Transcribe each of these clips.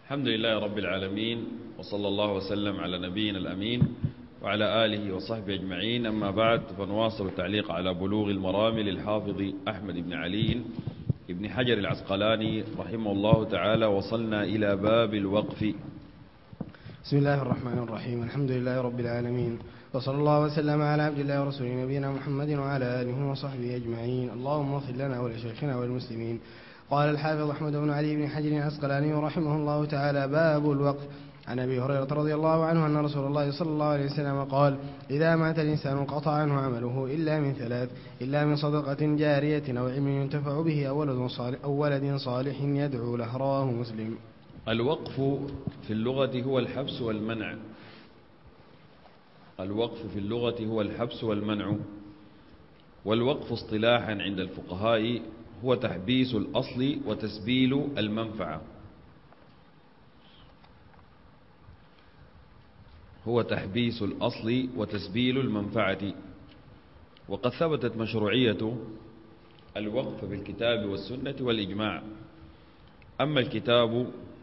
الحمد لله رب العالمين، وصلى الله وسلم على نبينا الأمين وعلى آله وصحبه أجمعين. أما بعد، فنواصل التعليق على بلوغ المرام للحافظ أحمد بن علي بن حجر العسقلاني رحمه الله تعالى. وصلنا إلى باب الوقف. بسم الله الرحمن الرحيم. الحمد لله رب العالمين، وصلى الله وسلم على عبد الله ورسوله نبينا محمد وعلى آله وصحبه أجمعين. اللهم اغفر لنا ولشيخنا والمسلمين. قال الحافظ أحمد بن علي بن حجر العسقلاني رحمه الله تعالى: باب الوقف. عن أبي هريرة رضي الله عنه أن رسول الله صلى الله عليه وسلم قال: إذا مات الإنسان انقطع عنه عمله إلا من ثلاث: إلا من صدقة جارية أو علم ينتفع به أو ولد صالح يدعو له. رواه مسلم. الوقف في اللغة هو الحبس والمنع. الوقف في اللغة هو الحبس والمنع. والوقف اصطلاحا عند الفقهاء هو تحبيس الأصل وتسبيل المنفعة. هو تحبيس الأصل وتسبيل المنفعة. وقد ثبتت مشروعية الوقف بالكتاب والسنة والإجماع. أما الكتاب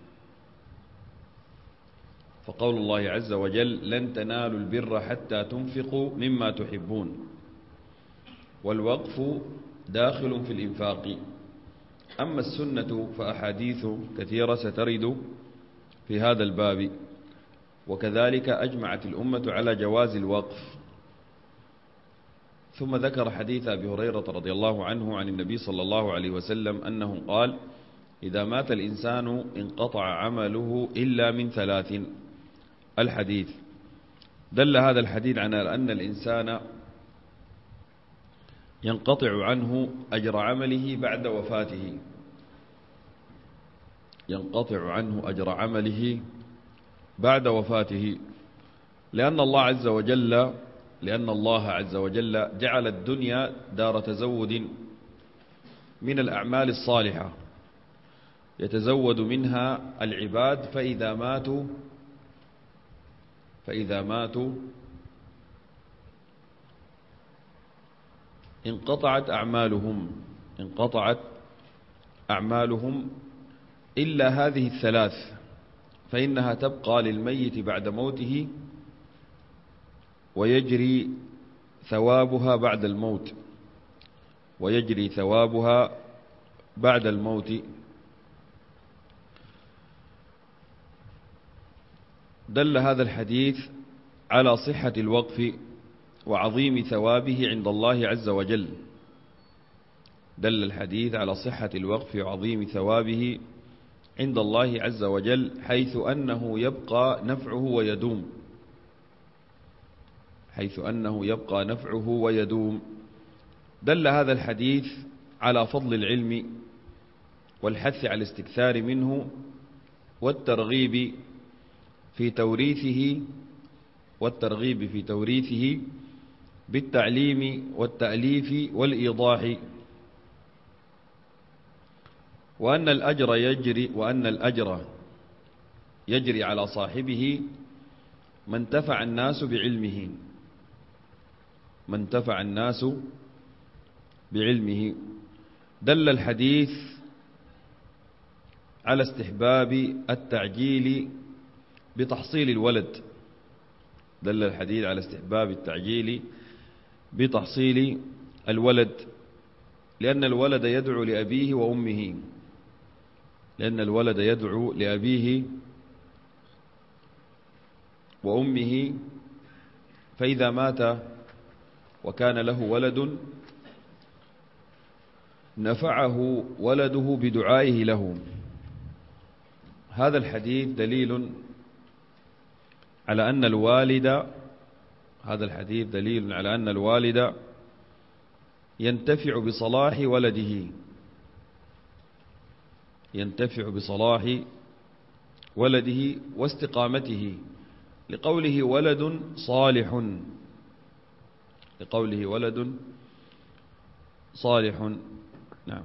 فقول الله عز وجل: لن تنالوا البر حتى تنفقوا مما تحبون. والوقف داخل في الإنفاق. أما السنة فأحاديث كثيرة سترد في هذا الباب. وكذلك أجمعت الأمة على جواز الوقف. ثم ذكر حديث أبي هريرة رضي الله عنه عن النبي صلى الله عليه وسلم أنه قال: إذا مات الإنسان انقطع عمله إلا من ثلاث. الحديث دل هذا الحديث على أن الإنسان ينقطع عنه أجر عمله بعد وفاته. ينقطع عنه أجر عمله بعد وفاته، لأن الله عز وجل جعل الدنيا دار تزود من الأعمال الصالحة يتزود منها العباد، فإذا ماتوا انقطعت أعمالهم إلا هذه الثلاث، فإنها تبقى للميت بعد موته ويجري ثوابها بعد الموت. دل هذا الحديث على صحة الوقف وعظيم ثوابه عند الله عز وجل. دل الحديث على صحة الوقف وعظيم ثوابه عند الله عز وجل، حيث أنه يبقى نفعه ويدوم. دل هذا الحديث على فضل العلم والحث على الاستكثار منه والترغيب في توريثه بالتعليم والتأليف والإيضاح. وأن الأجر يجري على صاحبه ما انتفع الناس بعلمه. دل الحديث على استحباب التعجيل بتحصيل الولد، لأن الولد يدعو لأبيه وأمه، فإذا مات وكان له ولد نفعه ولده بدعائه له. هذا الحديث دليل على أن الوالد ينتفع بصلاح ولده واستقامته، لقوله ولد صالح. نعم.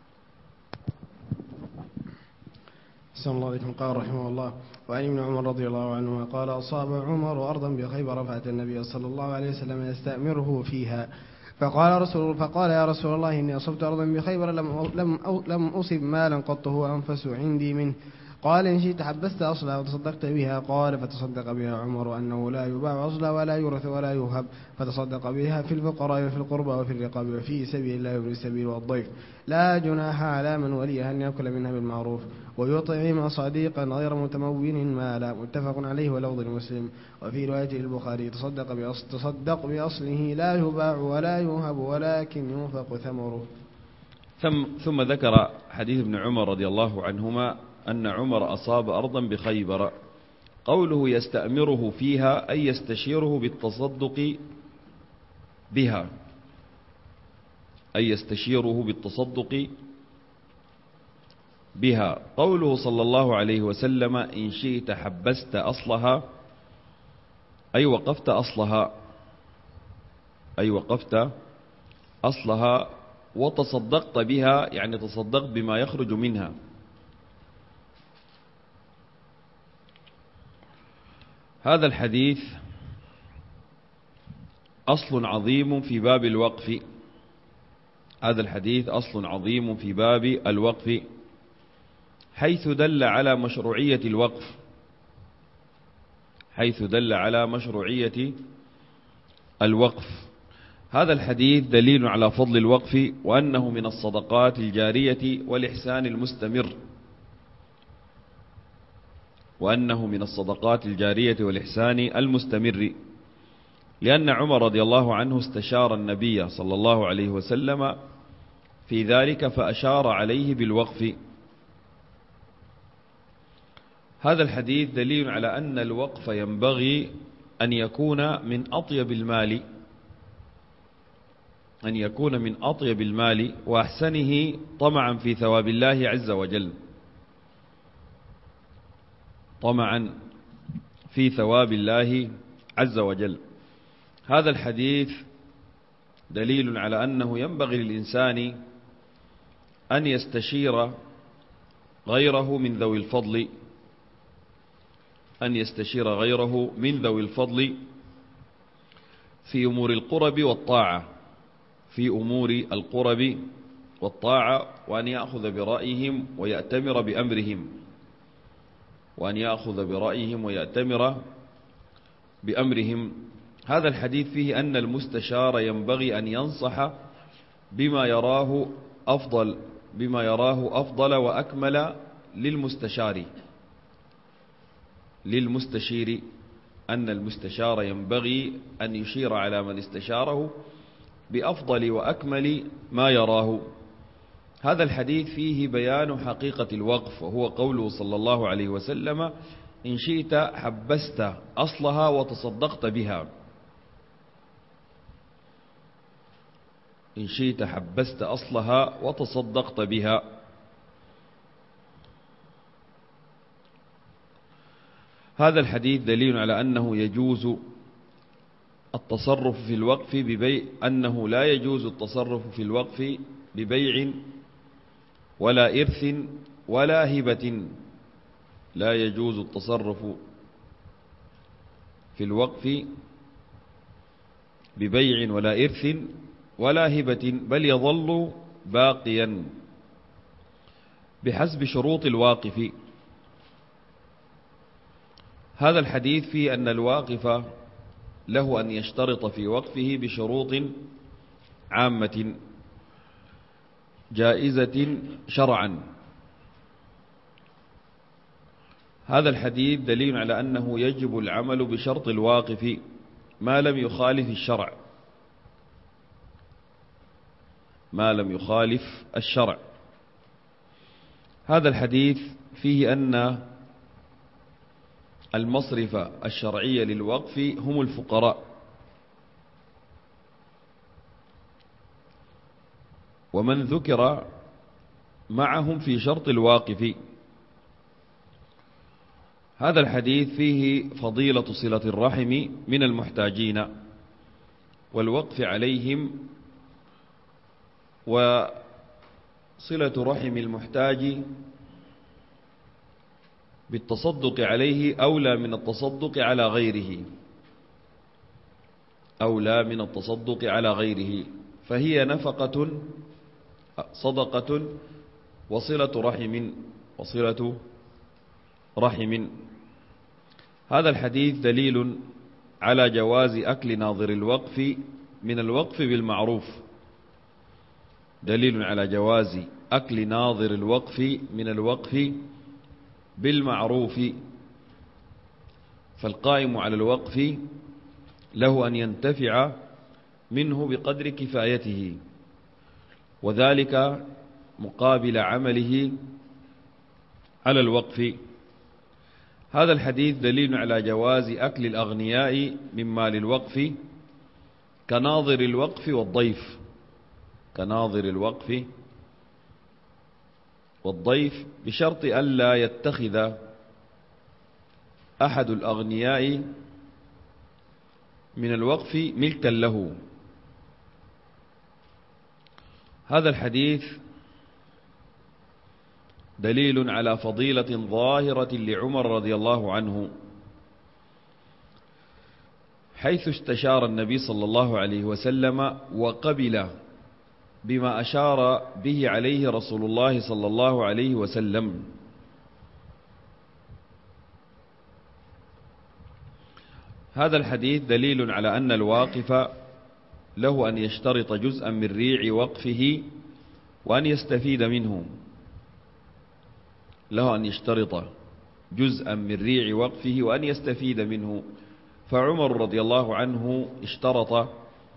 أحسن الله عليكم. قال رحمه الله: وعن ابن عمر رضي الله عنهما قال: أصاب عمر أرضا بخيبر فأتى النبي صلى الله عليه وسلم يستأمره فيها، فقال: يا رسول الله، إني أصبت أرضا بخيبر لم أصب مالا قط هو أنفس عندي منه. قال إن شئت حبست أصلها وتصدقت بها. قال فتصدق بها عمر أنه لا يباع أصلها ولا يورث ولا يوهب، فتصدق بها في الفقراء وفي القربى وفي الرقاب وفي سبيل الله وفي السبيل والضيف. لا جناح على من وليها أن يأكل منها بالمعروف ويطعم صديقا غير متمون مالا. متفق عليه ولفظ المسلم. وفي رواية البخاري تصدق بأصله لا يباع ولا يوهب ولكن ينفق ثمره. ثم ذكر حديث ابن عمر رضي الله عنهما أن عمر أصاب أرضا بخيبر. قوله يستأمره فيها أي يستشيره بالتصدق بها، أي يستشيره بالتصدق بها. قوله صلى الله عليه وسلم إن شئت حبست أصلها أي وقفت أصلها، أي وقفت أصلها وتصدقت بها يعني تصدقت بما يخرج منها. هذا الحديث أصل عظيم في باب الوقف. هذا الحديث أصل عظيم في باب الوقف، حيث دل على مشروعية الوقف، حيث دل على مشروعية الوقف. هذا الحديث دليل على فضل الوقف وأنه من الصدقات الجارية والإحسان المستمر، وأنه من الصدقات الجارية والإحسان المستمر، لأن عمر رضي الله عنه استشار النبي صلى الله عليه وسلم في ذلك فأشار عليه بالوقف. هذا الحديث دليل على أن الوقف ينبغي أن يكون من أطيب المال، أن يكون من أطيب المال وأحسنه طمعا في ثواب الله عز وجل، طمعا في ثواب الله عز وجل. هذا الحديث دليل على أنه ينبغي للإنسان أن يستشير غيره من ذوي الفضل، أن يستشير غيره من ذوي الفضل في أمور القرب والطاعة، في أمور القرب والطاعة، وأن يأخذ برأيهم ويأتمر بأمرهم، وأن يأخذ برأيهم ويأتمر بأمرهم. هذا الحديث فيه أن المستشار ينبغي أن ينصح بما يراه أفضل وأكمل للمستشير، أن المستشار ينبغي أن يشير على من استشاره بأفضل وأكمل ما يراه. هذا الحديث فيه بيان حقيقة الوقف، وهو قوله صلى الله عليه وسلم إن شئت حبست أصلها وتصدقت بها. إن شئت حبست أصلها وتصدقت بها. هذا الحديث دليل على أنه يجوز التصرف في الوقف ببيع، أنه لا يجوز التصرف في الوقف ببيع ولا إرث ولا هبة. لا يجوز التصرف في الوقف ببيع ولا إرث ولا هبة، بل يظل باقيا بحسب شروط الواقف. هذا الحديث فيه أن الواقف له أن يشترط في وقفه بشروط عامة جائزة شرعا. هذا الحديث دليل على أنه يجب العمل بشرط الواقف ما لم يخالف الشرع، ما لم يخالف الشرع. هذا الحديث فيه أن المصرف الشرعي للوقف هم الفقراء، ومن ذكر معهم في شرط الواقف. هذا الحديث فيه فضيلة صلة الرحم من المحتاجين والوقف عليهم، وصلة رحم المحتاج بالتصدق عليه أولى من التصدق على غيره، أولى من التصدق على غيره، فهي نفقة صدقة وصلة رحم، وصلة رحم. هذا الحديث دليل على جواز أكل ناظر الوقف من الوقف بالمعروف، دليل على جواز أكل ناظر الوقف من الوقف بالمعروف. فالقائم على الوقف له أن ينتفع منه بقدر كفايته، وذلك مقابل عمله على الوقف. هذا الحديث دليل على جواز أكل الأغنياء من مال الوقف كناظر الوقف والضيف، كناظر الوقف والضيف، بشرط ألا يتخذ أحد الأغنياء من الوقف ملكا له. هذا الحديث دليل على فضيلة ظاهرة لعمر رضي الله عنه، حيث استشار النبي صلى الله عليه وسلم وقبل بما أشار به عليه رسول الله صلى الله عليه وسلم. هذا الحديث دليل على أن الواقف له أن يشترط جزءا من ريع وقفه وأن يستفيد منه، له أن يشترط جزءا من ريع وقفه وأن يستفيد منه. فعمر رضي الله عنه اشترط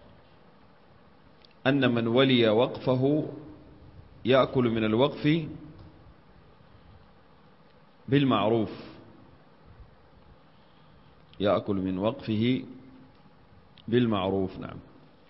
أن من ولي وقفه يأكل من الوقف بالمعروف، يأكل من وقفه بالمعروف. نعم.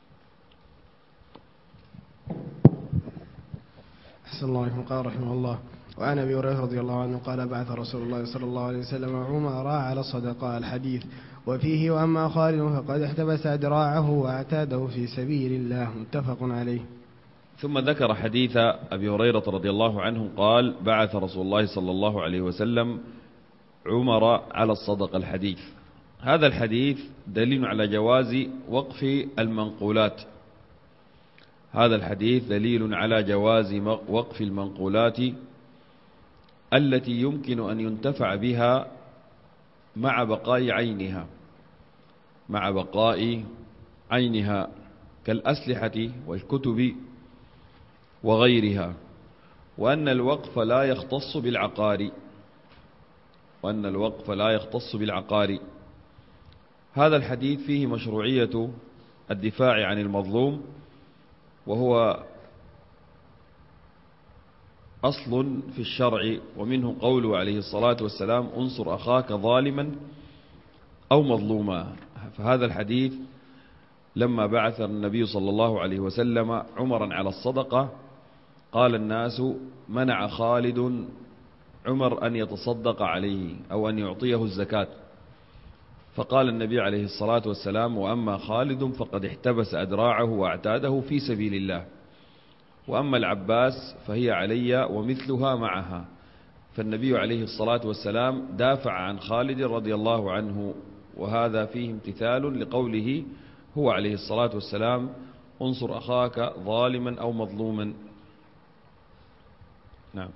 أحسن الله عليكم. قال رحمه الله: وعن أبي هريرة رضي الله عنه قال: بعث رسول الله صلى الله عليه وسلم عمر على الصدقة. الحديث. وفيه: وأما خالد فقد احتبس أدراعه واعتاده في سبيل الله. متفق عليه. ثم ذكر حديث أبي هريرة رضي الله عنه قال: بعث رسول الله صلى الله عليه وسلم عمر على الصدقة. الحديث. هذا الحديث دليل على جواز وقف المنقولات، هذا الحديث دليل على جواز وقف المنقولات التي يمكن أن ينتفع بها مع بقاء عينها، مع بقاء عينها، كالأسلحة والكتب وغيرها، وأن الوقف لا يختص بالعقار، وأن الوقف لا يختص بالعقار. هذا الحديث فيه مشروعية الدفاع عن المظلوم، وهو أصل في الشرع، ومنه قوله عليه الصلاة والسلام: انصر أخاك ظالما أو مظلوما. فهذا الحديث لما بعث النبي صلى الله عليه وسلم عمرا على الصدقة قال الناس: منع خالد عمر أن يتصدق عليه أو أن يعطيه الزكاة، فقال النبي عليه الصلاة والسلام: وأما خالد فقد احتبس أدراعه واعتاده في سبيل الله، وأما العباس فهي علي ومثلها معها. فالنبي عليه الصلاة والسلام دافع عن خالد رضي الله عنه، وهذا فيه امتثال لقوله هو عليه الصلاة والسلام: انصر أخاك ظالما أو مظلوما. نعم.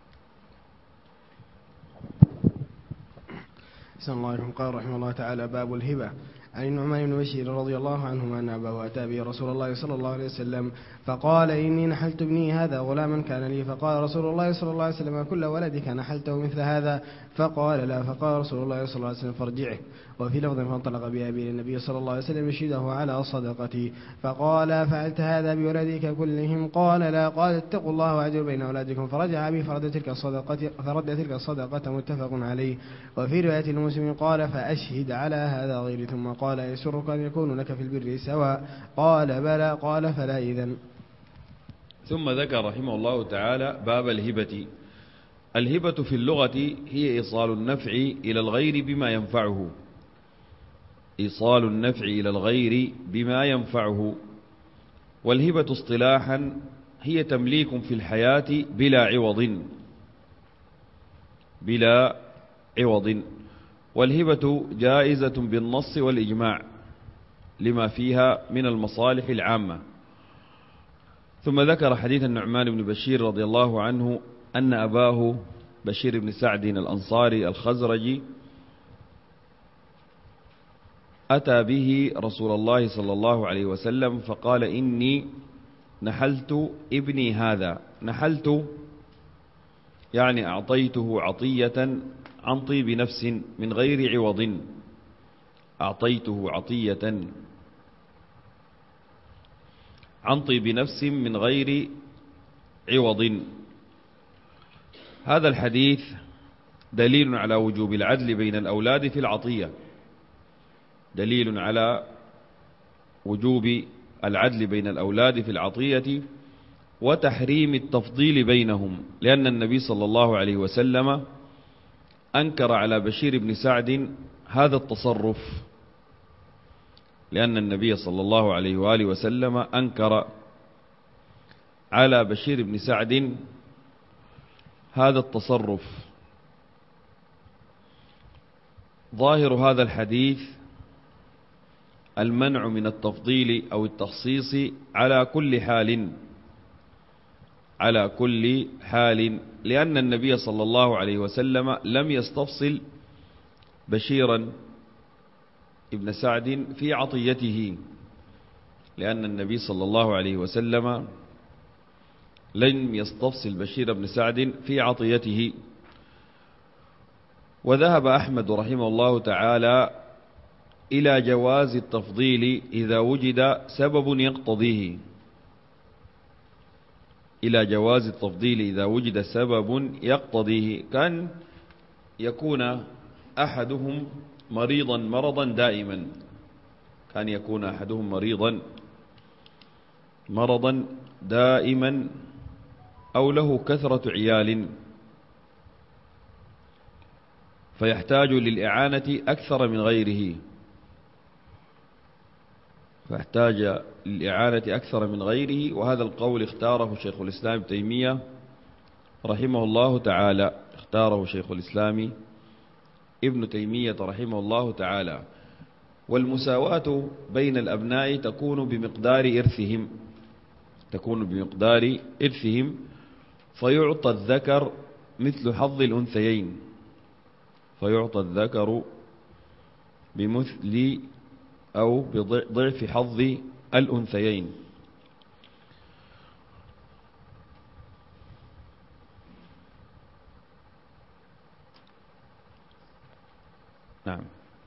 أحسن الله عليكم. قال رحمه الله تعالى: باب الهبة. عن النعمان بن بشير رضي الله عنهما أن أباه أتى به رسول الله صلى الله عليه وسلم فقال: إني نحلت ابني هذا غلاما كان لي. فقال رسول الله صلى الله عليه وسلم: كل ولدك نحلته مثل هذا؟ فقال: لا. فقال رسول الله صلى الله عليه وسلم: فارجعه. وفي لفظ: فانطلق بأبي إلى النبي صلى الله عليه وسلم يشهده على صدقتي. فقال: فعلت هذا بولدك كلهم؟ قال: لا. قال: اتقوا الله واعدلوا بين أولادكم. فرجع أبي فرد تلك الصدقة. متفق عليه. وفي رواية المسلم قال: فأشهد على هذا غيري. ثم قال: يسرك أن يكون لك في البر سواء؟ قال: بلى. قال: فلا إذن. ثم ذكر رحمه الله تعالى باب الهبة. الهبة في اللغة هي إيصال النفع إلى الغير بما ينفعه، إيصال النفع إلى الغير بما ينفعه. والهبة اصطلاحا هي تمليك في الحياة بلا عوض، بلا عوض. والهبة جائزة بالنص والإجماع لما فيها من المصالح العامة. ثم ذكر حديث النعمان بن بشير رضي الله عنه أن أباه بشير بن سعد الأنصاري الخزرجي أتى به رسول الله صلى الله عليه وسلم فقال: إني نحلت ابني هذا. نحلت يعني أعطيته عطية عن طيب نفس من غير عوض. أعطيته عطية عن طيب نفس من غير عوض. هذا الحديث دليل على وجوب العدل بين الأولاد في العطية، دليل على وجوب العدل بين الأولاد في العطية وتحريم التفضيل بينهم، لأن النبي صلى الله عليه وسلم أنكر على بشير بن سعد هذا التصرف، لأن النبي صلى الله عليه وآله وسلم أنكر على بشير بن سعد هذا التصرف. ظاهر هذا الحديث المنع من التفضيل أو التخصيص على كل حال، على كل حال، لأن النبي صلى الله عليه وسلم لم يستفصل بشيرا ابن سعد في عطيته، لأن النبي صلى الله عليه وسلم لم يستفصل بشير بن سعد في عطيته. وذهب أحمد رحمه الله تعالى إلى جواز التفضيل إذا وجد سبب يقتضيه، إلى جواز التفضيل إذا وجد سبب يقتضيه، كان يكون أحدهم مريضا مرضا دائما، كان يكون أحدهم مرضا دائما أو له كثرة عيال فيحتاج للإعانة أكثر من غيره، وهذا القول اختاره شيخ الإسلام ابن تيمية رحمه الله تعالى، اختاره شيخ الإسلام ابن تيمية رحمه الله تعالى. والمساواة بين الأبناء تكون بمقدار إرثهم، فيعطى الذكر مثل حظ الأنثيين، فيعطى الذكر بمثل أو بضعف حظ الأنثيين. نعم.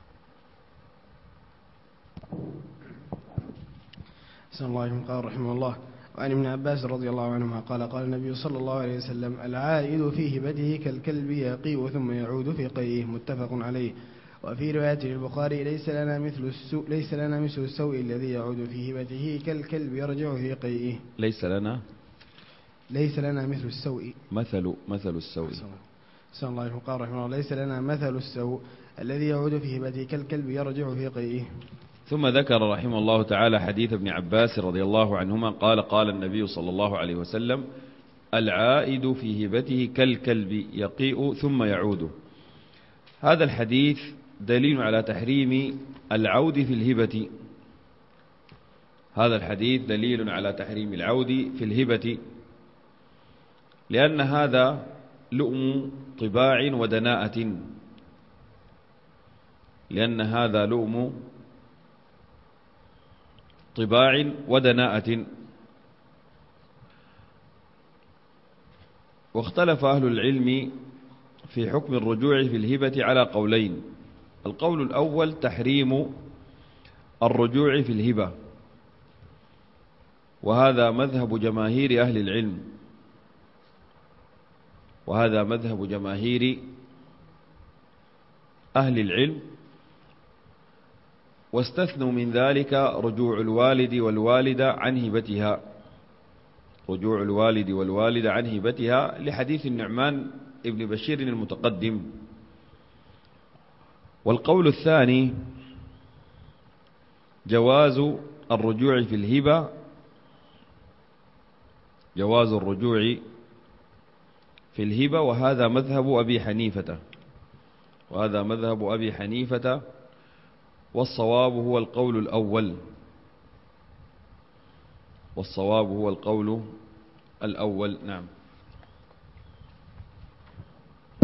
أحسن الله إليكم. قال رحمه الله: وعن ابن عباس رضي الله عنهما قال: قال النبي صلى الله عليه وسلم: العائد في هبته كالكلب يقيء ثم يعود في قيئه. متفق عليه. وفي رواية للبخاري: ليس لنا مثل السوء الذي يعود في هبته كالكلب يرجع في قيئه. ليس لنا مثل السوء، مثل السوء. أحسن الله إليكم. قال رحمه الله: ليس لنا مثل السوء الذي يعود في هبته كالكلب يرجع في قيئه. ثم ذكر رحمه الله تعالى حديث ابن عباس رضي الله عنهما قال: قال النبي صلى الله عليه وسلم: العائد في هبته كالكلب يقيء ثم يعود. هذا الحديث دليل على تحريم العود في الهبة، هذا الحديث دليل على تحريم العود في الهبة، لأن هذا لؤم طباع ودناءة، لأن هذا لؤم طباع ودناءة. واختلف أهل العلم في حكم الرجوع في الهبة على قولين. القول الأول تحريم الرجوع في الهبة، وهذا مذهب جماهير أهل العلم، وهذا مذهب جماهير أهل العلم، واستثنوا من ذلك رجوع الوالد والوالدة عن هبتها، رجوع الوالد والوالدة عن هبتها لحديث النعمان ابن بشير المتقدم. والقول الثاني جواز الرجوع في الهبة، جواز الرجوع في الهبة، وهذا مذهب أبي حنيفة، وهذا مذهب أبي حنيفة، والصواب هو القول الأول، والصواب هو القول الأول. نعم.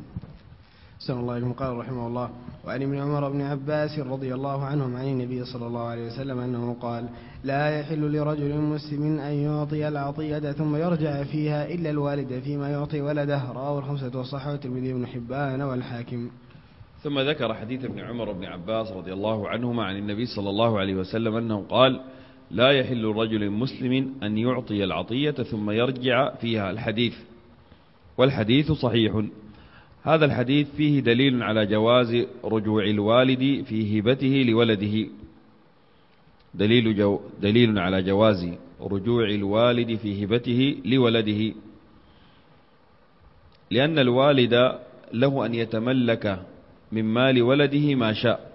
أحسن الله إليكم. قال رحمه الله: وعن ابن عمر بن عباس رضي الله عنهم عن النبي صلى الله عليه وسلم أنه قال: لا يحل لرجل مسلم أن يعطي العطية ثم يرجع فيها إلا الوالد فيما يعطي ولده. رواه الخمسة وصححه الترمذي بن حبان والحاكم. ثم ذكر حديث ابن عمر بن عباس رضي الله عنهما عن النبي صلى الله عليه وسلم أنه قال: لا يحل رجل مسلم أن يعطي العطية ثم يرجع فيها. الحديث، والحديث صحيح. هذا الحديث فيه دليل على جواز رجوع الوالد في هبته لولده، دليل على جواز رجوع الوالد في هبته لولده، لأن الوالد له أن يتملك من مال ولده ما شاء،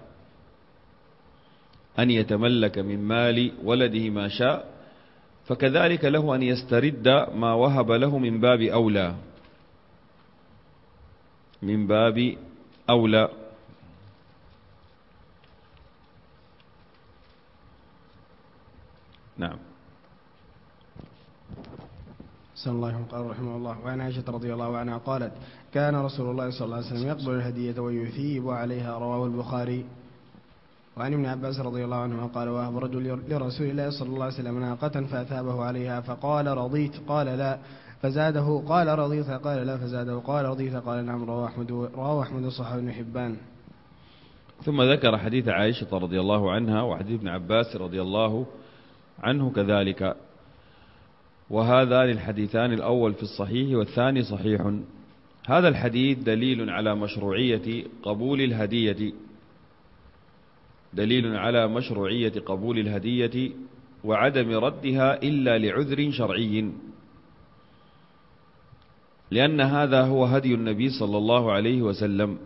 أن يتملك من مال ولده ما شاء، فكذلك له أن يسترد ما وهب له من باب أولى، من باب أولى. نعم. صلى الله عليه وسلم. قال رحمه الله: وعن عائشة رضي الله عنها قالت: كان رسول الله صلى الله عليه وسلم يقبل الهدية ويثيب عليها. رواه البخاري. وعن ابن عباس رضي الله عنهما قال: وهب رجل لرسول الله صلى الله عليه وسلم ناقة فأثابه عليها فقال: رضيت؟ قال: لا. فزاده. قال: رضيت؟ قال: لا. فزاده. قال: رضيت؟ قال: نعم. رواه أحمد وصححه ابن حبان. ثم ذكر حديث عائشة رضي الله عنها وحديث ابن عباس رضي الله عنه كذلك، وهذان الحديثان الأول في الصحيح والثاني صحيح. هذا الحديث دليل على مشروعية قبول الهدية، دليل على مشروعية قبول الهدية وعدم ردها إلا لعذر شرعي، لأن هذا هو هدي النبي صلى الله عليه وسلم،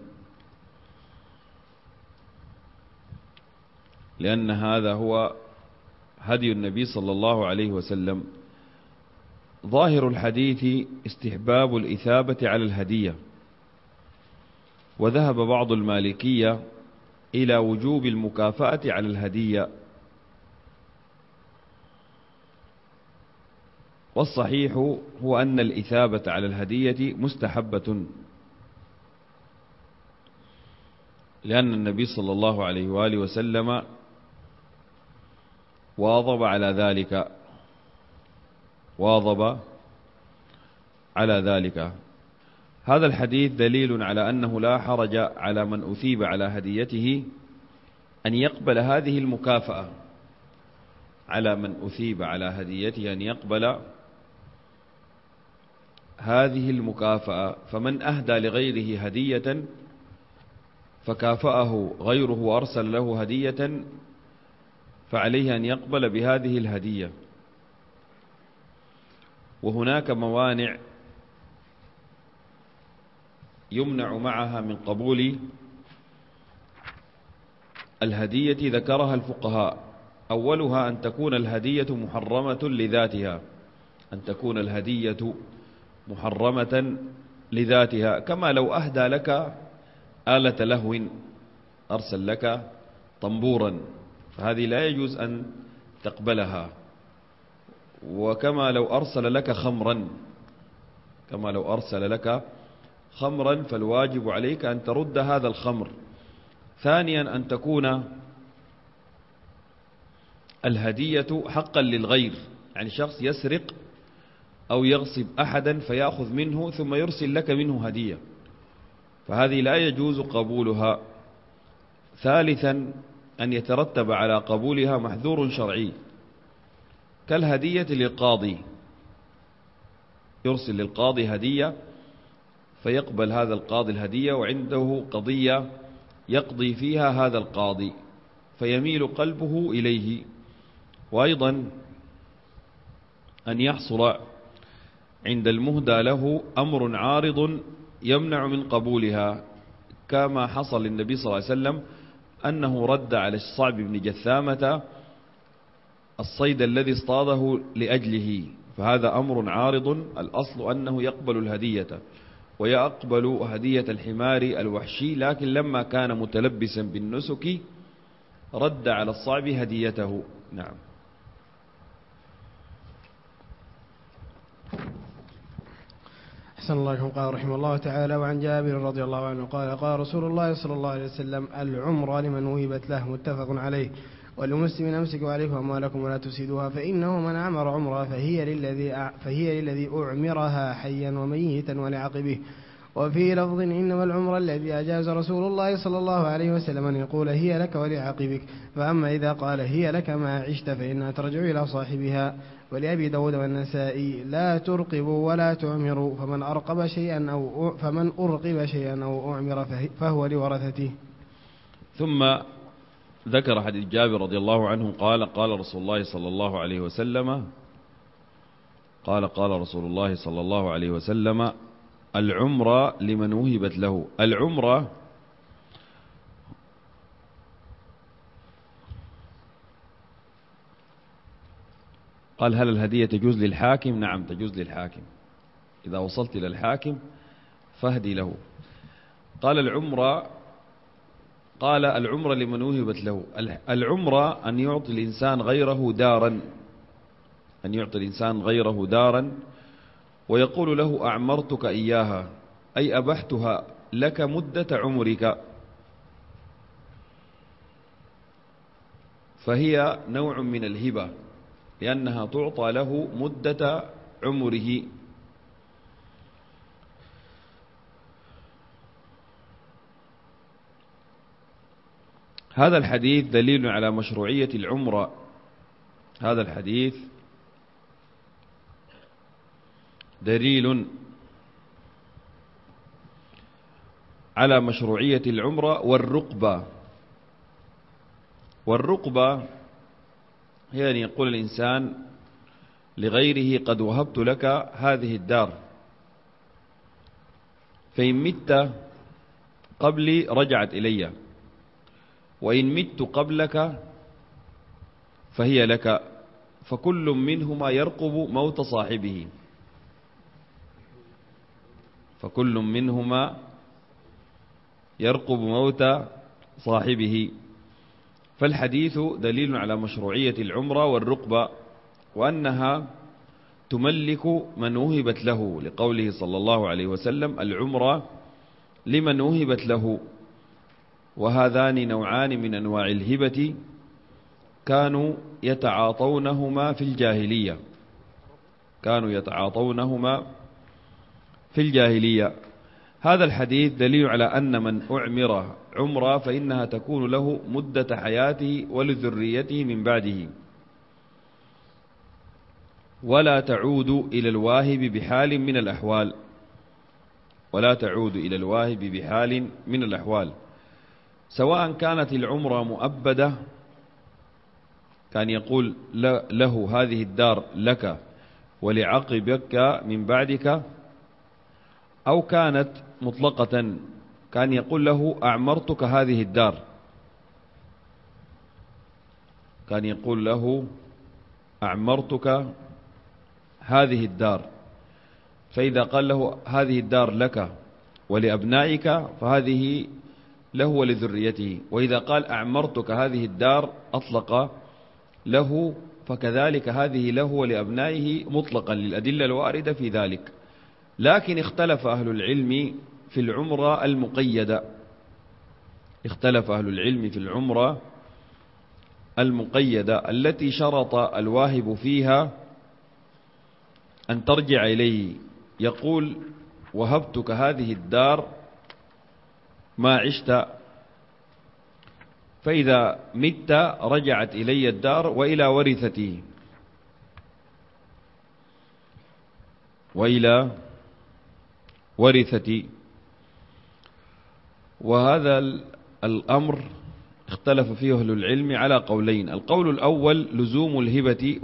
لأن هذا هو هدي النبي صلى الله عليه وسلم. ظاهر الحديث استحباب الإثابة على الهدية، وذهب بعض المالكية إلى وجوب المكافأة على الهدية، والصحيح هو أن الإثابة على الهدية مستحبة، لأن النبي صلى الله عليه وآله وسلم واظب على ذلك، واظب على ذلك. هذا الحديث دليل على أنه لا حرج على من أثيب على هديته أن يقبل هذه المكافأة، على من أثيب على هديته أن يقبل هذه المكافأة. فمن أهدى لغيره هدية فكافأه غيره وأرسل له هدية فعليه أن يقبل بهذه الهدية. وهناك موانع يمنع معها من قبول الهدية ذكرها الفقهاء. أولها أن تكون الهدية محرمة لذاتها، أن تكون الهدية محرمة لذاتها، كما لو أهدى لك آلة لهو، أرسل لك طنبورا، فهذه لا يجوز أن تقبلها. وكما لو أرسل لك خمرا، كما لو أرسل لك خمرا فالواجب عليك أن ترد هذا الخمر. ثانيا أن تكون الهدية حقا للغير، يعني شخص يسرق أو يغصب أحدا فيأخذ منه ثم يرسل لك منه هدية، فهذه لا يجوز قبولها. ثالثا أن يترتب على قبولها محذور شرعي، كالهدية للقاضي، يرسل للقاضي هدية فيقبل هذا القاضي الهدية وعنده قضية يقضي فيها هذا القاضي فيميل قلبه إليه. وأيضا أن يحصل عند المهدى له أمر عارض يمنع من قبولها، كما حصل للنبي صلى الله عليه وسلم أنه رد على الصعب بن جثامة الصيد الذي اصطاده لأجله، فهذا أمر عارض. الأصل أنه يقبل الهدية ويقبل هدية الحمار الوحشي، لكن لما كان متلبسا بالنسك رد على الصعب هديته. نعم. أحسن الله عليكم. قال رحمه الله تعالى: وعن جابر رضي الله عنه قال: قال رسول الله صلى الله عليه وسلم: العمرة لمن وهبت له، متفق عليه. ولمسلم: أمسكوا عليكم أموالكم ولا تفسدوها، فإنه من عمر عمرة فهي للذي أعمرها حيا وميتا ولعقبه. وفي لفظ: إنما العمرة الذي أجاز رسول الله صلى الله عليه وسلم أن يقول هي لك ولعقبك، فأما إذا قال هي لك ما عشت فإنها ترجع إلى صاحبها. ولأبي داود والنسائي: لا ترقبوا ولا تعمروا، فمن أرقب شيئا أو أعمر فهو لورثته. ثم ذكر حديث جابر رضي الله عنه قال: قال رسول الله صلى الله عليه وسلم العمرة لمن وهبت له. العمرة قال: هل الهدية تجوز للحاكم؟ نعم، تجوز للحاكم. إذا وصلت إلى الحاكم فاهدي له. قال: العمرة لمن وهبت له. العمرة أن يعطي الإنسان غيره دارا، ويقول له: أعمرتك إياها، أي أبحتها لك مدة عمرك، فهي نوع من الهبة لأنها تعطى له مدة عمره. هذا الحديث دليل على مشروعية العمرة. هذا الحديث دليل على مشروعية العمرة والرقبة هي أن يقول الإنسان لغيره: قد وهبت لك هذه الدار، فإن مت قبلي رجعت إلي، وإن مت قبلك فهي لك. فكل منهما يرقب موت صاحبه. فالحديث دليل على مشروعية العمرة والرقبة، وأنها تملك من وهبت له، لقوله صلى الله عليه وسلم: العمرة لمن وهبت له. وهذان نوعان من أنواع الهبة كانوا يتعاطونهما في الجاهلية. هذا الحديث دليل على أن من أعمر عمرة فإنها تكون له مدة حياته ولذريته من بعده، ولا تعود إلى الواهب بحال من الأحوال، سواء كانت العمرة مؤبدة، كان يقول له: هذه الدار لك ولعقبك من بعدك، أو كانت مطلقة، كان يقول له: أعمرتك هذه الدار. فإذا قال له: هذه الدار لك ولأبنائك فهذه له ولذريته. وإذا قال: أعمرتك هذه الدار أطلق له، فكذلك هذه له ولأبنائه مطلقا للأدلة الواردة في ذلك. لكن اختلف أهل العلم في العمرة المقيدة التي شرط الواهب فيها أن ترجع إليه. يقول: وهبتك هذه الدار ما عشت، فإذا مت رجعت إلي الدار وإلى ورثتي. وهذا الأمر اختلف فيه أهل العلم على قولين. القول الأول: لزوم الهبة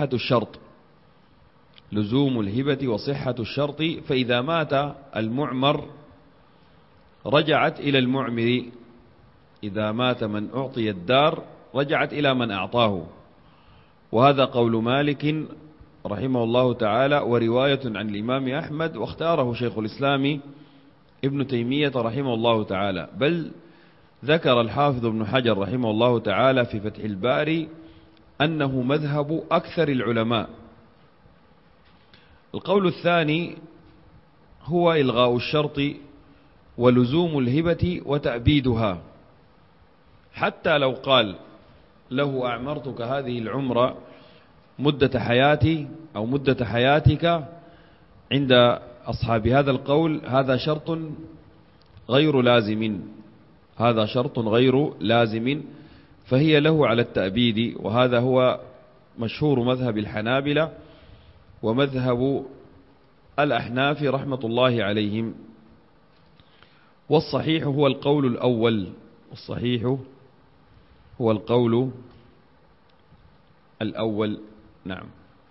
وصحة الشرط، فإذا مات المعمر رجعت إلى المعمر. إذا مات من أعطي الدار رجعت إلى من أعطاه. وهذا قول مالك رحمه الله تعالى، ورواية عن الإمام أحمد، واختاره شيخ الإسلام ابن تيمية رحمه الله تعالى. بل ذكر الحافظ ابن حجر رحمه الله تعالى في فتح الباري أنه مذهب أكثر العلماء. القول الثاني هو إلغاء الشرط ولزوم الهبة وتأبيدها، حتى لو قال له أعمرتك هذه العمر مدة حياتي أو مدة حياتك، عند أصحاب هذا القول هذا شرط غير لازم، هذا شرط غير لازم، فهي له على التأبيد. وهذا هو مشهور مذهب الحنابلة ومذهب الأحناف رحمة الله عليهم. والصحيح هو القول الأول، والصحيح هو القول الأول. نعم.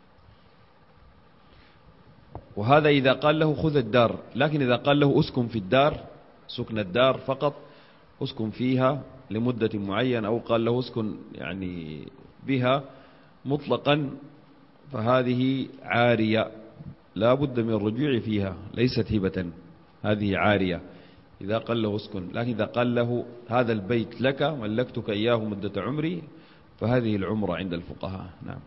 وهذا إذا قال له خذ الدار، لكن إذا قال له أسكن في الدار، سكن الدار فقط، أسكن فيها لمدة معينة، أو قال له أسكن يعني بها مطلقا، فهذه عارية لا بد من الرجوع فيها، ليست هبة، هذه عارية إذا قال له أسكن. لكن إذا قال له هذا البيت لك ملكتك إياه مدة عمري، فهذه العمرة عند الفقهاء. نعم.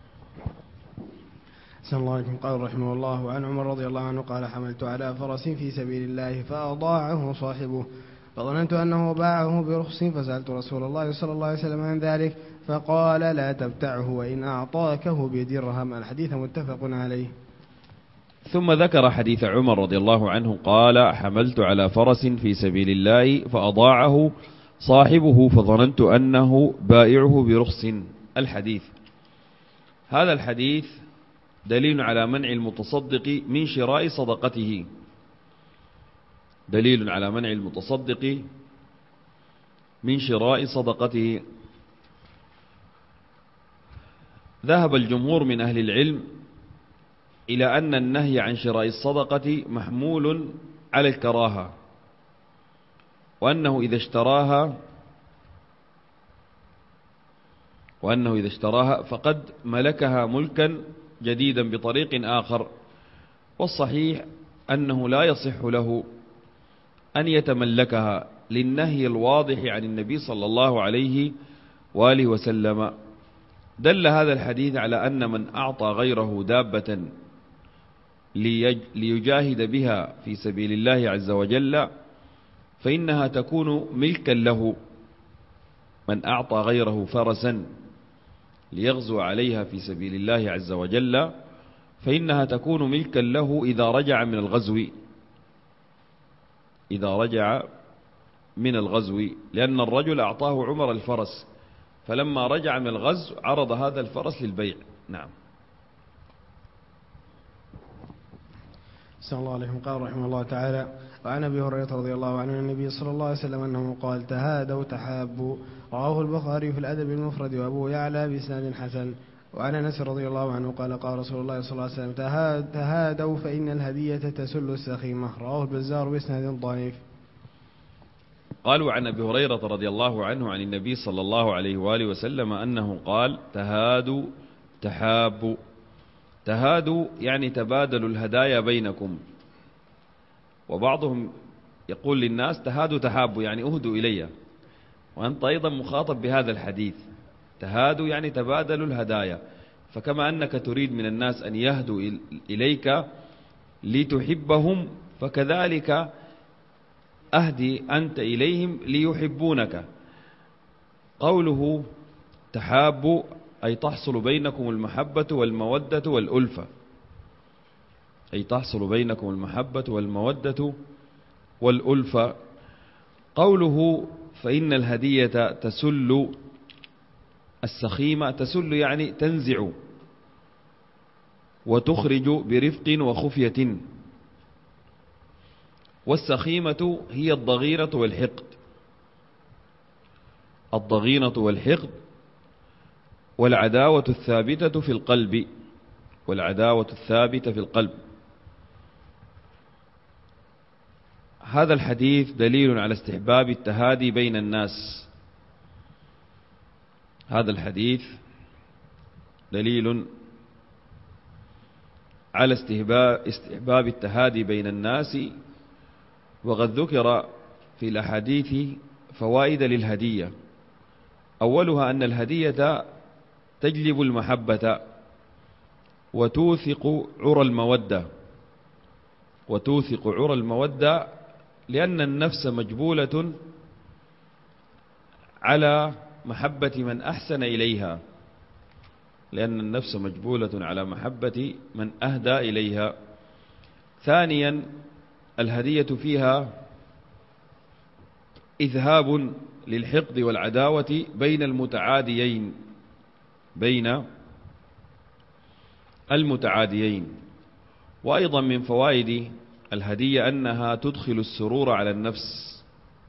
أحسن الله عليكم. قال رحمه الله: عن عمر رضي الله عنه قال: حملت على فرس في سبيل الله فأضاعه صاحبه، فظننت أنه باعه برخص، فسألت رسول الله صلى الله عليه وسلم عن ذلك، فقال: لا تبتعه وإن أعطاكه بدرهم. الحديث متفق عليه. ثم ذكر حديث عمر رضي الله عنه قال: حملت على فرس في سبيل الله فأضاعه صاحبه فظننت أنه بائعه برخص. الحديث، هذا الحديث دليل على منع المتصدق من شراء صدقته، دليل على منع المتصدق من شراء صدقته. ذهب الجمهور من أهل العلم إلى أن النهي عن شراء الصدقة محمول على الكراهة، وأنه إذا اشتراها فقد ملكها ملكا جديدا بطريق آخر. والصحيح أنه لا يصح له أن يتملكها للنهي الواضح عن النبي صلى الله عليه وآله وسلم. دل هذا الحديث على أن من أعطى غيره دابة ليجاهد بها في سبيل الله عز وجل فإنها تكون ملكا له. من أعطى غيره فرسا ليغزو عليها في سبيل الله عز وجل فإنها تكون ملكا له إذا رجع من الغزو، إذا رجع من الغزو، لأن الرجل أعطاه عمر الفرس، فلما رجع من الغزو عرض هذا الفرس للبيع. نعم. صلى الله عليه. قال رحمه الله تعالى: وعن أبي هريرة رضي الله عنه النبي صلى الله عليه وسلم أنه قال: تهادوا تحابوا. رواه البخاري في الأدب المفرد وأبو يعلى بإسناد حسن. وعن أنس رضي الله عنه قال: قال رسول الله صلى الله عليه وسلم: تهادوا فإن الهدية تسل السخيمة. رواه البزار بإسناد ضعيف. قالوا عن أبي هريرة رضي الله عنه عن النبي صلى الله عليه وآله وسلم أنه قال: تهادوا تحابوا. تهادوا يعني تبادلوا الهدايا بينكم، وبعضهم يقول للناس تهادوا تحابوا يعني أهدوا إلي، وأنت أيضا مخاطب بهذا الحديث. تهادوا يعني تبادلوا الهدايا، فكما أنك تريد من الناس أن يهدوا إليك لتحبهم، فكذلك أهدي أنت إليهم ليحبونك. قوله تحابوا أي تحصل بينكم المحبة والمودة والألفة، أي تحصل بينكم المحبة والمودة والألفة. قوله فإن الهدية تسل السخيمة، تسل يعني تنزع وتخرج برفق وخفية. والسخيمة هي الضغينة والحقد، الضغينة والحقد والعداوة الثابتة في القلب، والعداوة الثابتة في القلب. هذا الحديث دليل على استحباب التهادي بين الناس، هذا الحديث دليل على استحباب التهادي بين الناس. وقد ذكر في الأحاديث فوائد للهدية، أولها أن الهدية تجلب المحبة وتوثق عرى المودة، وتوثق عرى المودة، لأن النفس مجبولة على محبة من أحسن إليها، لأن النفس مجبولة على محبة من أهدى إليها. ثانيا الهدية فيها إذهاب للحقد والعداوة بين المتعاديين. وأيضا من فوائد الهدية أنها تدخل السرور على النفس،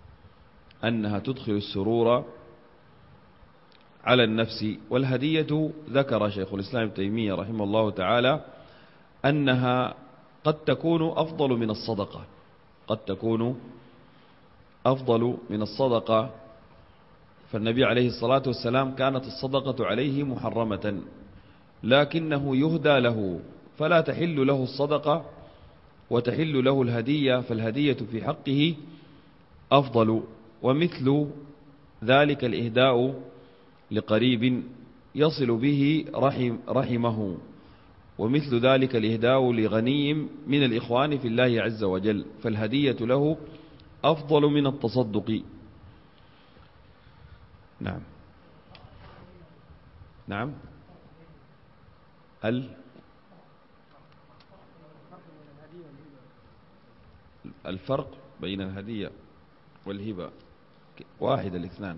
والهدية ذكر شيخ الإسلام ابن تيمية رحمه الله تعالى أنها قد تكون أفضل من الصدقة. فالنبي عليه الصلاة والسلام كانت الصدقة عليه محرمة، لكنه يهدى له، فلا تحل له الصدقة وتحل له الهدية، فالهدية في حقه أفضل. ومثل ذلك الإهداء لقريب يصل به رحمه، ومثل ذلك الإهداء لغني من الإخوان في الله عز وجل، فالهدية له أفضل من التصدق. نعم. الفرق بين الهدية والهبة واحد الاثنان.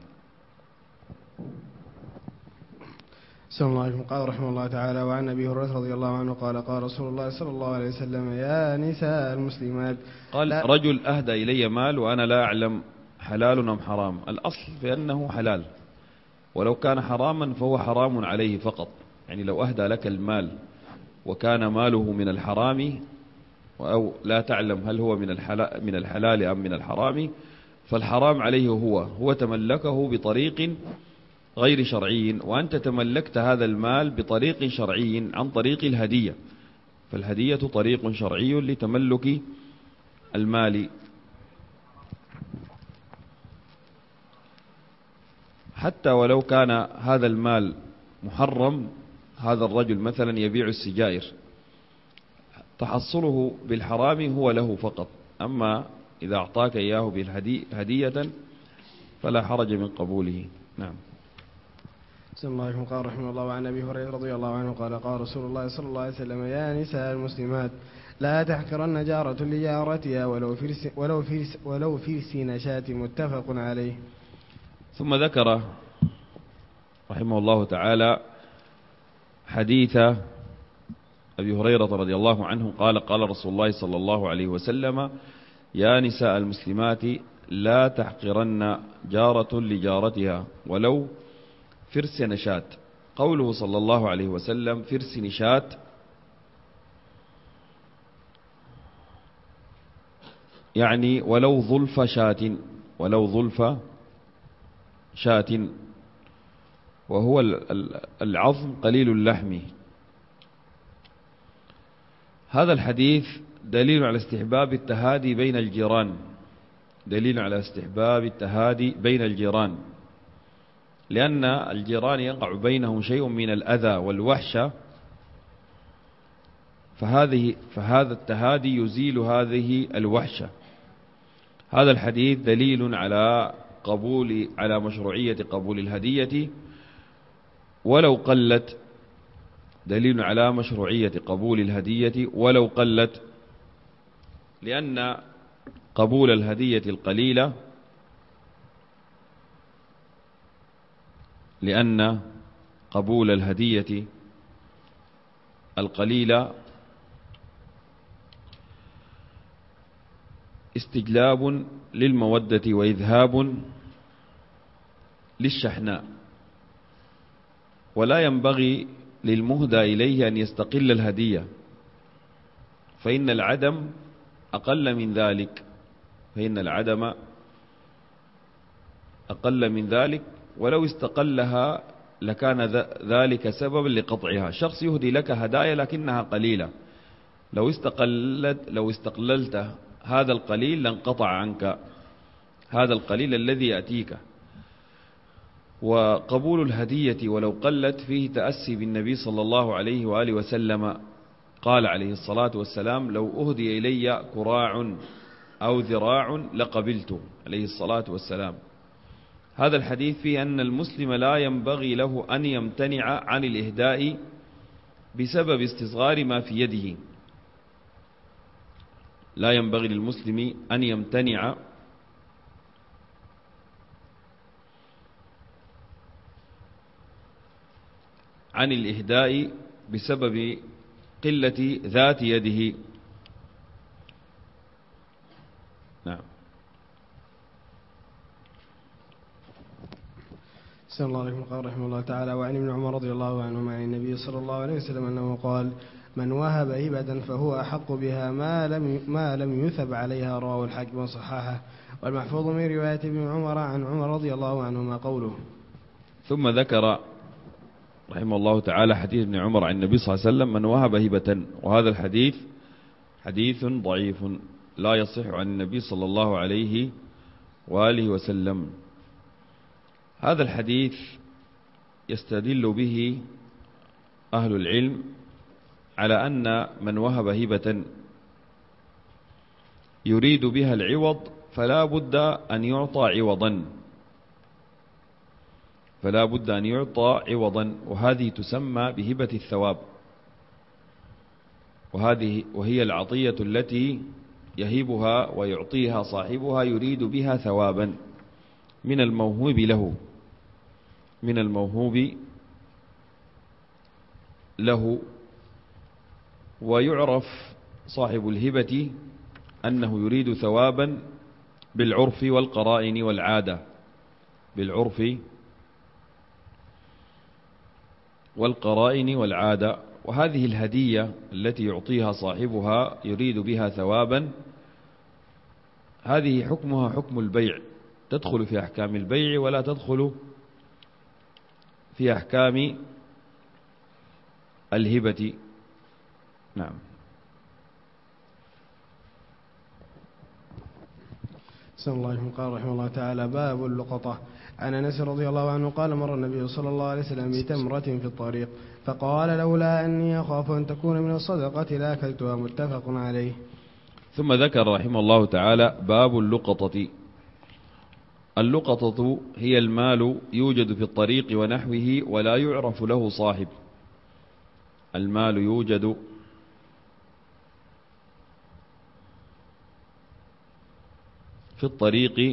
صلى الله عليه وسلم قال رحمه الله تعالى: وعن أبي هريرة رضي الله عنه قال: قال رسول الله صلى الله عليه وسلم: يا نساء المسلمات. قال: رجل أهدى إلي مال وأنا لا أعلم حلال أم حرام. الأصل بأنه حلال، ولو كان حراما فهو حرام عليه فقط. يعني لو أهدى لك المال وكان ماله من الحرام، أو لا تعلم هل هو من الحلال أم من الحرام، فالحرام عليه هو تملكه بطريق غير شرعي، وأنت تملكت هذا المال بطريق شرعي عن طريق الهدية، فالهدية طريق شرعي لتملك المال. حتى ولو كان هذا المال محرم، هذا الرجل مثلا يبيع السجائر، تحصله بالحرام هو له فقط، أما إذا أعطاك إياه هدية فلا حرج من قبوله. نعم. صلى الله عليه وسلم قال رحمه الله: وعن أبي هريرة رضي الله عنه قال: قال رسول الله صلى الله عليه وسلم: يا نساء المسلمات لا تحقرن جارة لجارتها ولو فرس نشاة. متفق عليه. ثم ذكر رحمه الله تعالى حديث أبي هريرة رضي الله عنه قال: قال رسول الله صلى الله عليه وسلم: يا نساء المسلمات لا تحقرن جارة لجارتها ولو فرس نشاة. قوله صلى الله عليه وسلم فرس نشاة، يعني ولو ظلف شاة، وهو العظم قليل اللحم. هذا الحديث دليل على استحباب التهادي بين الجيران، لأن الجيران يقع بينهم شيء من الأذى والوحشة، فهذا التهادي يزيل هذه الوحشة. هذا الحديث دليل على مشروعية قبول الهدية ولو قلت، لأن قبول الهدية القليلة استجلاب للمودة وإذهاب للشحناء، ولا ينبغي للمهدى إليه أن يستقل الهدية، فإن العدم أقل من ذلك، ولو استقلها لكان ذلك سببا لقطعها. شخص يهدي لك هدايا لكنها قليلة، لو استقللت هذا القليل لانقطع عنك هذا القليل الذي يأتيك. وقبول الهدية ولو قلت فيه تأسي بالنبي صلى الله عليه وآله وسلم قال عليه الصلاة والسلام: لو أهدي إلي كراع أو ذراع لقبلته، عليه الصلاة والسلام. هذا الحديث فيه أن المسلم لا ينبغي له أن يمتنع عن الإهداء بسبب استصغار ما في يده. لا ينبغي للمسلم أن يمتنع عن الإهداء بسبب قلة ذات يده. نعم. أحسن الله عليكم. قال رحمه الله تعالى: وعن ابن عمر رضي الله عنهما عن النبي صلى الله عليه وسلم أنه قال: من وهب هبة فهو أحق بها ما لم يثب عليها. رواه الحاكم وصححه. والمحفوظ من رواية ابن عمر عن عمر رضي الله عنهما قوله. ثم ذكر رحمه الله تعالى حديث ابن عمر عن النبي صلى الله عليه وسلم: من وهب هبة. وهذا الحديث حديث ضعيف لا يصح عن النبي صلى الله عليه وآله وسلم. هذا الحديث يستدل به أهل العلم على أن من وهب هبة يريد بها العوض فلا بد أن يعطى عوضا، فلا بد أن يعطى عوضا، وهذه تسمى بهبة الثواب، وهي العطية التي يهبها ويعطيها صاحبها يريد بها ثوابا من الموهوب له، من الموهوب له. ويعرف صاحب الهبة أنه يريد ثوابا بالعرف والقرائن والعادة، بالعرف والقرائن والعادة. وهذه الهدية التي يعطيها صاحبها يريد بها ثوابا، هذه حكمها حكم البيع، تدخل في أحكام البيع ولا تدخل في أحكام الهبة. نعم. صلى الله عليه وسلم. قال رحمه الله تعالى: باب اللقطة. عن أنس رضي الله عنه قال: مر النبي صلى الله عليه وسلم بتمرة في الطريق فقال: لولا أني أخاف أن تكون من الصدقة لأكلتها. متفق عليه. ثم ذكر رحمه الله تعالى باب اللقطة. اللقطة هي المال يوجد في الطريق ونحوه ولا يعرف له صاحب. المال يوجد في الطريق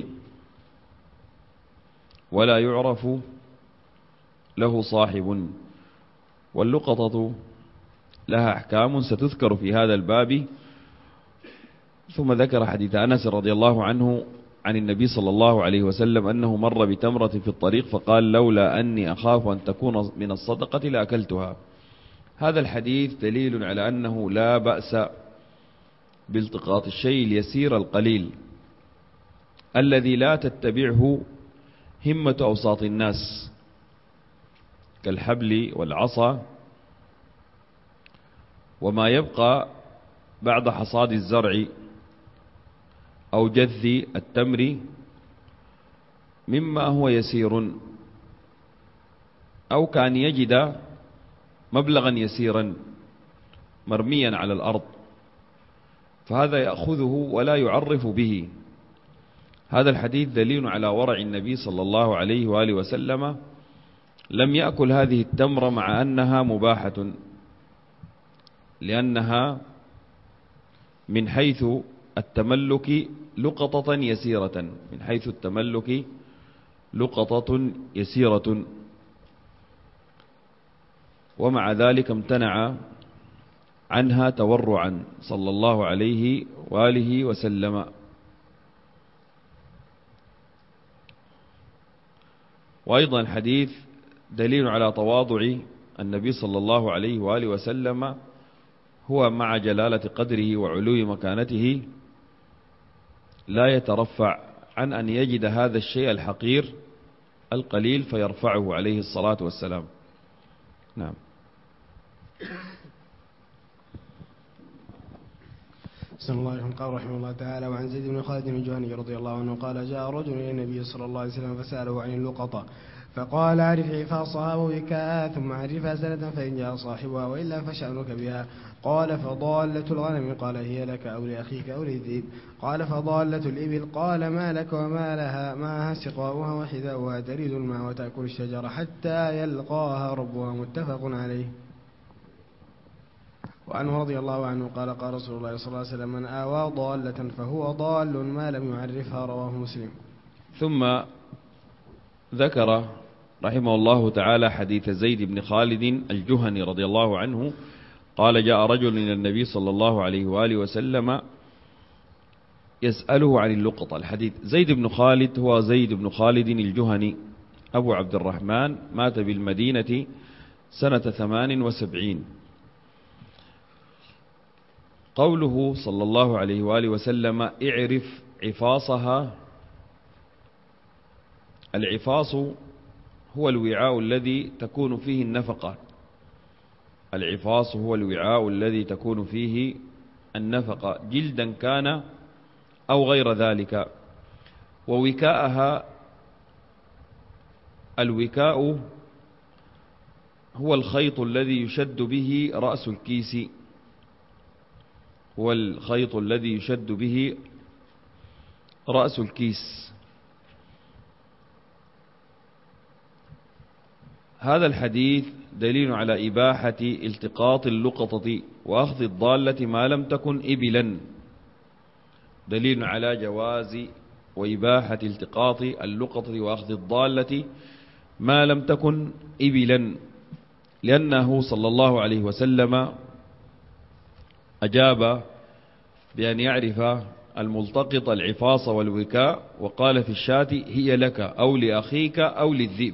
ولا يعرف له صاحب. واللقطة لها أحكام ستذكر في هذا الباب. ثم ذكر حديث أنس رضي الله عنه عن النبي صلى الله عليه وسلم أنه مر بتمرة في الطريق فقال: لولا أني أخاف أن تكون من الصدقة لأكلتها. هذا الحديث دليل على أنه لا بأس بالتقاط الشيء اليسير القليل الذي لا تتبعه همة أوساط الناس كالحبل والعصا وما يبقى بعد حصاد الزرع أو جذ التمر مما هو يسير، أو كان يجد مبلغا يسيرا مرميا على الأرض فهذا يأخذه ولا يعرف به. هذا الحديث دليل على ورع النبي صلى الله عليه وآله وسلم، لم يأكل هذه التمرة مع أنها مباحة، لأنها من حيث التملك لقطة يسيرة، من حيث التملك لقطة يسيرة، ومع ذلك امتنع عنها تورعا صلى الله عليه وآله وسلم. وأيضا الحديث دليل على تواضع النبي صلى الله عليه وآله وسلم، هو مع جلالة قدره وعلو مكانته لا يترفع عن أن يجد هذا الشيء الحقير القليل فيرفعه عليه الصلاة والسلام. نعم. بسم الله الرحمن الرحيم. قال رحمه الله تعالى: وعن زيد بن خالد الجهني رضي الله عنه قال: جاء رجل إلى النبي صلى الله عليه وسلم فسأله عن اللقطة، فقال: أعرف عفاصها ووكاءها ثم أعرفها سنة فإن جاء صاحبها وإلا فشأنك بها. قال: فضالة الغنم؟ قال: هي لك أو لأخيك أو للذئب. قال: فضالة الإبل؟ قال: ما لك وما لها؟ معها سقاؤها وحذاؤها، تريد الماء وتأكل الشجر حتى يلقاها ربها. متفق عليه. وعنه رضي الله عنه قال: قال رسول الله صلى الله عليه وسلم: من آوى ضالة فهو ضال ما لم يعرفها. رواه مسلم. ثم ذكر رحمه الله تعالى حديث زيد بن خالد الجهني رضي الله عنه قال: جاء رجل إلى النبي صلى الله عليه وآله وسلم يسأله عن اللقطة. الحديث زيد بن خالد هو زيد بن خالد الجهني أبو عبد الرحمن، مات بالمدينة سنة 78. قوله صلى الله عليه وآله وسلم: اعرف عفاصها. العفاص هو الوعاء الذي تكون فيه النفقة. العفاص هو الوعاء الذي تكون فيه النفقة، جلدا كان أو غير ذلك. ووكاءها، الوكاء هو الخيط الذي يشد به رأس الكيس، هو الخيط الذي يشد به رأس الكيس. هذا الحديث دليل على إباحة التقاط اللقطة وأخذ الضالة ما لم تكن إبلا، دليل على جواز وإباحة التقاط اللقطة وأخذ الضالة ما لم تكن إبلا، لأنه صلى الله عليه وسلم أجاب بأن يعرف الملتقط العفاص والوكاء، وقال في الشاة: هي لك أو لأخيك أو للذئب.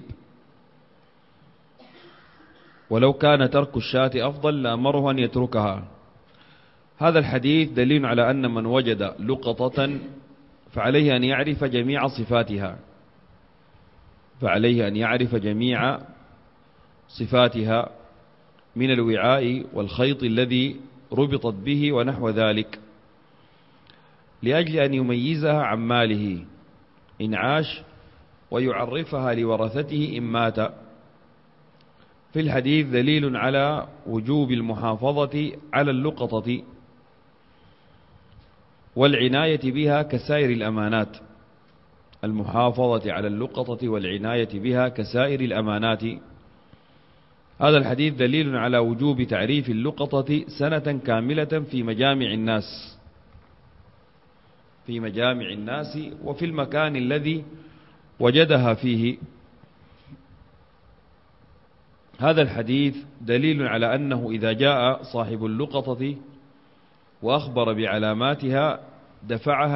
ولو كان ترك الشاة أفضل لأمره أن يتركها. هذا الحديث دليل على أن من وجد لقطة فعليه أن يعرف جميع صفاتها، فعليه أن يعرف جميع صفاتها من الوعاء والخيط الذي ربطت به ونحو ذلك، لأجل أن يميزها عن ماله إن عاش ويعرفها لورثته إن مات. في الحديث دليل على وجوب المحافظة على اللقطة والعناية بها كسائر الأمانات، المحافظة على اللقطة والعناية بها كسائر الأمانات. هذا الحديث دليل على وجوب تعريف اللقطة سنة كاملة في مجامع الناس، في مجامع الناس وفي المكان الذي وجدها فيه. هذا الحديث دليل على أنه إذا جاء صاحب اللقطة وأخبر بعلاماتها دفعها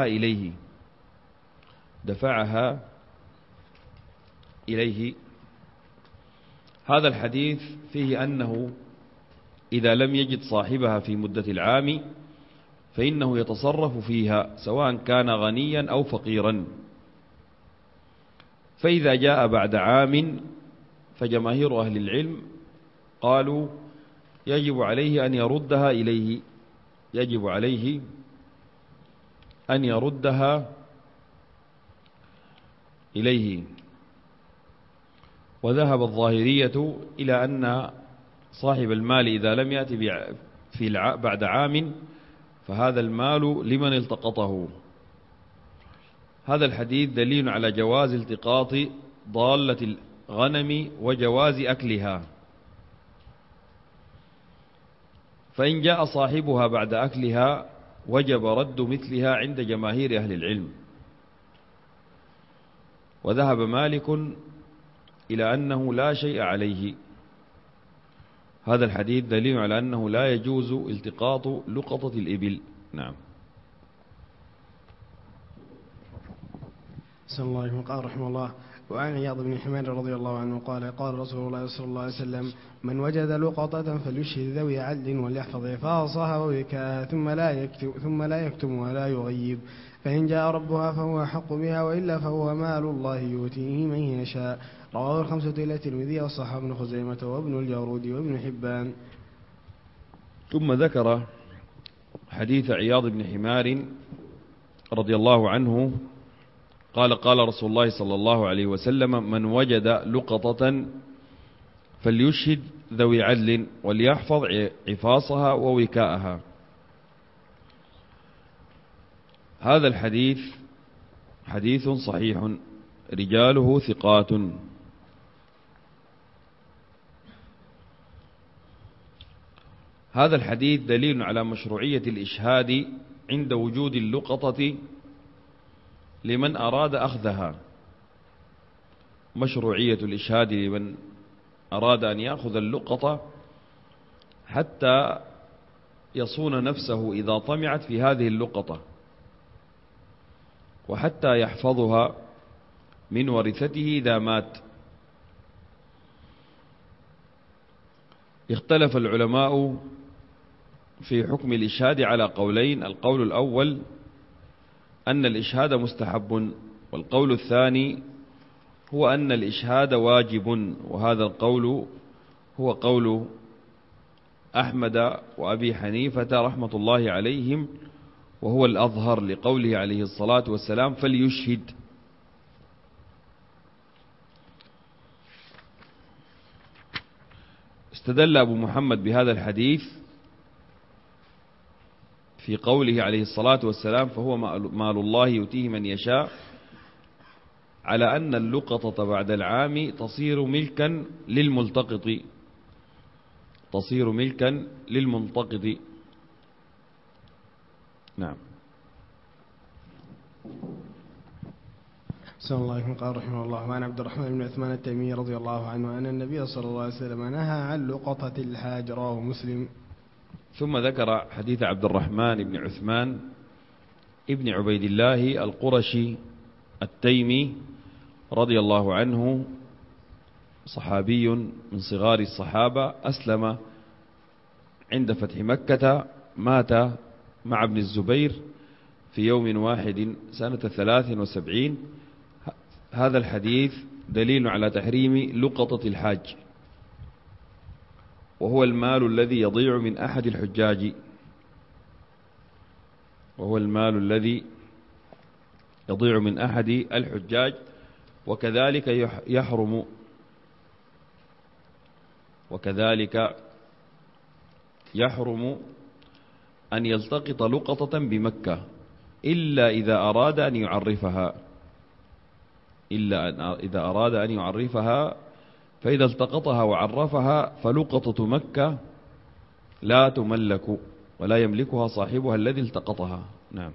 إليه. هذا الحديث فيه أنه إذا لم يجد صاحبها في مدة العام فإنه يتصرف فيها سواء كان غنيا أو فقيرا. فإذا جاء بعد عام فجماهير أهل العلم قالوا يجب عليه أن يردها إليه، يجب عليه أن يردها إليه. وذهب الظاهرية إلى أن صاحب المال إذا لم يأتي بعد عام فهذا المال لمن التقطه. هذا الحديث دليل على جواز التقاط ضالة الغنم وجواز أكلها، فإن جاء صاحبها بعد أكلها وجب رد مثلها عند جماهير أهل العلم. وذهب مالك إلى أنه لا شيء عليه. هذا الحديث دليل على أنه لا يجوز التقاط لقطة الإبل. نعم. صلى الله عليه وسلم. قال رحمه الله: وعن عياض بن حمير رضي الله عنه قال: قال رسول الله صلى الله عليه وسلم: من وجد لقطة فليشهد ذوي عدل وليحفظ عفاصها ووكاءها ثم لا يكتم ولا يغيب، فإن جاء ربها فهو أحق بها وإلا فهو مال الله يؤتيه من يشاء. رواه الخمسة إلا الترمذي وصححه ابن خزيمة وابن الجارود وابن حبان. ثم ذكر حديث عياض بن حمار رضي الله عنه قال قال رسول الله صلى الله عليه وسلم: من وجد لقطة فليشهد ذوي عدل وليحفظ عفاصها ووكاءها. هذا الحديث حديث صحيح رجاله ثقات. هذا الحديث دليل على مشروعية الإشهاد عند وجود اللقطة لمن أراد أخذها. مشروعية الإشهاد لمن أراد أن يأخذ اللقطة حتى يصون نفسه إذا طمعت في هذه اللقطة، وحتى يحفظها من ورثته إذا مات. اختلف العلماء في حكم الإشهاد على قولين: القول الأول أن الإشهاد مستحب، والقول الثاني هو أن الإشهاد واجب، وهذا القول هو قول أحمد وأبي حنيفة رحمة الله عليهم، وهو الأظهر لقوله عليه الصلاة والسلام: فليشهد. استدل أبو محمد بهذا الحديث في قوله عليه الصلاة والسلام: فهو مال الله يؤتيه من يشاء، على أن اللقطة بعد العام تصير ملكا للملتقط، تصير ملكا للملتقط. نعم. صلى الله عليه وسلم قال رحمه الله: وعن عبد الرحمن بن عثمان التيمي رضي الله عنه أن النبي صلى الله عليه وسلم نهى عن لقطة الحاج، رواه مسلم. ثم ذكر حديث عبد الرحمن بن عثمان ابن عبيد الله القرشي التيمي رضي الله عنه، صحابي من صغار الصحابة، أسلم عند فتح مكة، مات مع ابن الزبير في يوم واحد سنة 73. هذا الحديث دليل على تحريم لقطة الحاج، وهو المال الذي يضيع من أحد الحجاج، وهو المال الذي يضيع من أحد الحجاج. وكذلك يحرم أن يلتقط لقطة بمكة إلا إذا أراد أن يعرفها، فإذا التقطها وعرفها فلقطة مكة لا تملك ولا يملكها صاحبها الذي التقطها. نعم.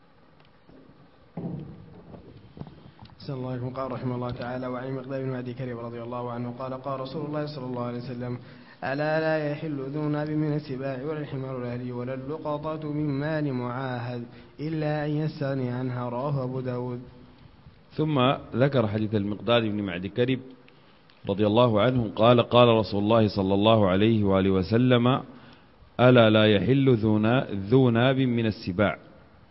صلى الله عليه وسلم قال رحمه الله تعالى: وعن مقدام بن معدي كريم رضي الله عنه قال: قال رسول الله صلى الله عليه وسلم: ألا لا يحل ذو ناب من السباع ولا الحمار الأهلي ولا اللقطة من مال معاهد إلا أن يستغني عنها، رواه أبو داود. ثم ذكر حديث المقداد بن معدي كريم رضي الله عنه قال: قال رسول الله صلى الله عليه وآله وسلم: ألا لا يحل ذو ناب من السباع.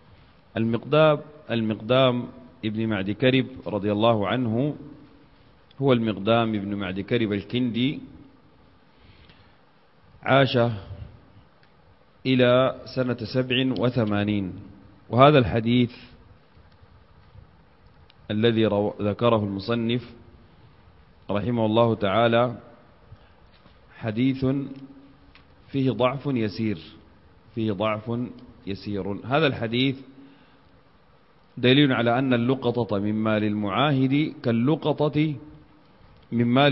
المقدام ابن معدي كرب رضي الله عنه هو المقدام ابن معدي كرب الكندي، عاش إلى سنة 87. وهذا الحديث الذي ذكره المصنف رحمه الله تعالى حديث فيه ضعف يسير. هذا الحديث دليل على أن اللقطة من مال المعاهد كاللقطة من مال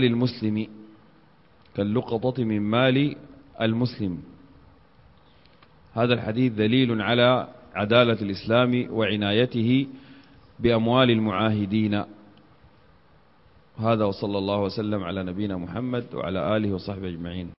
المسلم. هذا الحديث دليل على عدالة الإسلام وعنايته بأموال المعاهدين. هذا وصلى الله وسلم على نبينا محمد وعلى آله وصحبه أجمعين.